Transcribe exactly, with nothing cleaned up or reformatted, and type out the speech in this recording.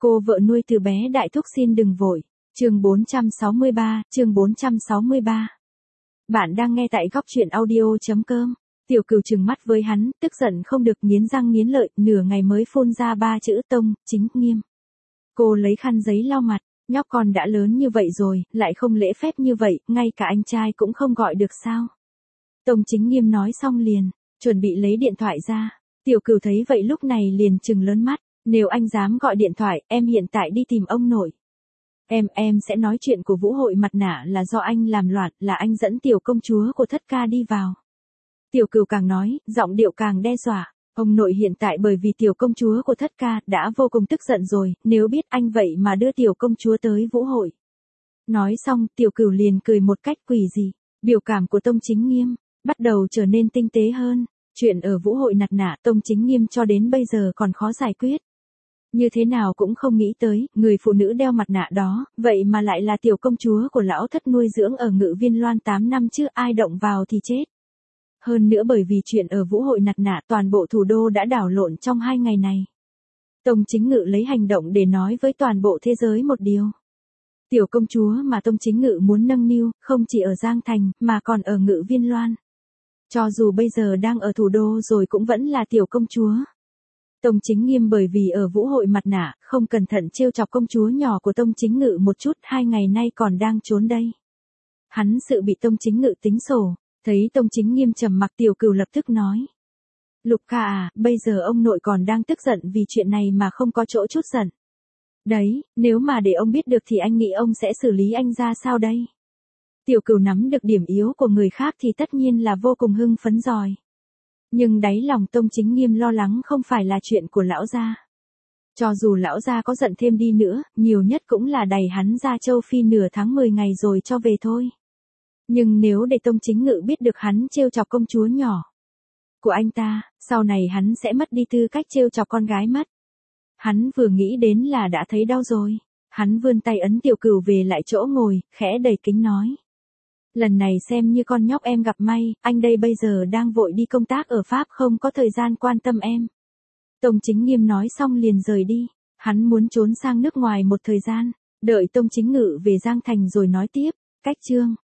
Cô vợ nuôi từ bé đại thúc xin đừng vội. Chương bốn trăm sáu mươi ba, chương bốn trăm sáu mươi ba. Bạn đang nghe tại góc truyện audio chấm com. Tiểu Cửu trừng mắt với hắn, tức giận không được, nghiến răng nghiến lợi, nửa ngày mới phun ra ba chữ Tông Chính Nghiêm. Cô lấy khăn giấy lau mặt, nhóc con đã lớn như vậy rồi, lại không lễ phép như vậy, ngay cả anh trai cũng không gọi được sao? Tông Chính Nghiêm nói xong liền, chuẩn bị lấy điện thoại ra. Tiểu Cửu thấy vậy lúc này liền trừng lớn mắt, nếu anh dám gọi điện thoại, em hiện tại đi tìm ông nội. Em, em sẽ nói chuyện của vũ hội mặt nạ là do anh làm loạn, là anh dẫn tiểu công chúa của Thất Ca đi vào. Tiểu Cửu càng nói, giọng điệu càng đe dọa. Ông nội hiện tại bởi vì tiểu công chúa của Thất Ca đã vô cùng tức giận rồi, nếu biết anh vậy mà đưa tiểu công chúa tới vũ hội. Nói xong, Tiểu Cửu liền cười một cách quỷ dị. Biểu cảm của Tông Chính Nghiêm bắt đầu trở nên tinh tế hơn. Chuyện ở vũ hội nạt nạ Tông Chính Nghiêm cho đến bây giờ còn khó giải quyết. Như thế nào cũng không nghĩ tới, người phụ nữ đeo mặt nạ đó, vậy mà lại là tiểu công chúa của lão thất nuôi dưỡng ở Ngự Viên Loan tám năm chứ, ai động vào thì chết. Hơn nữa bởi vì chuyện ở vũ hội nạt nạ toàn bộ thủ đô đã đảo lộn trong hai ngày này. Tông Chính Ngự lấy hành động để nói với toàn bộ thế giới một điều. Tiểu công chúa mà Tông Chính Ngự muốn nâng niu, không chỉ ở Giang Thành, mà còn ở Ngự Viên Loan. Cho dù bây giờ đang ở thủ đô rồi cũng vẫn là tiểu công chúa. Tông Chính Nghiêm bởi vì ở vũ hội mặt nạ, không cẩn thận trêu chọc công chúa nhỏ của Tông Chính Ngự một chút, hai ngày nay còn đang trốn đây. Hắn sự bị Tông Chính Ngự tính sổ, thấy Tông Chính Nghiêm trầm mặc, Tiểu Cửu lập tức nói. Lục ca à, bây giờ ông nội còn đang tức giận vì chuyện này mà không có chỗ chút giận. Đấy, nếu mà để ông biết được thì anh nghĩ ông sẽ xử lý anh ra sao đây? Tiểu Cửu nắm được điểm yếu của người khác thì tất nhiên là vô cùng hưng phấn rồi. Nhưng đáy lòng Tông Chính Nghiêm lo lắng không phải là chuyện của lão gia. Cho dù lão gia có giận thêm đi nữa, nhiều nhất cũng là đày hắn ra châu Phi nửa tháng mười ngày rồi cho về thôi. Nhưng nếu để Tông Chính Ngự biết được hắn trêu chọc công chúa nhỏ của anh ta, sau này hắn sẽ mất đi tư cách trêu chọc con gái mất. Hắn vừa nghĩ đến là đã thấy đau rồi. Hắn vươn tay ấn Tiểu Cửu về lại chỗ ngồi, khẽ đẩy kính nói. Lần này xem như con nhóc em gặp may, anh đây bây giờ đang vội đi công tác ở Pháp, không có thời gian quan tâm em. Tông Chính Nghiêm nói xong liền rời đi. Hắn muốn trốn sang nước ngoài một thời gian, đợi Tông Chính Ngự về Giang Thành rồi nói tiếp. Cách chương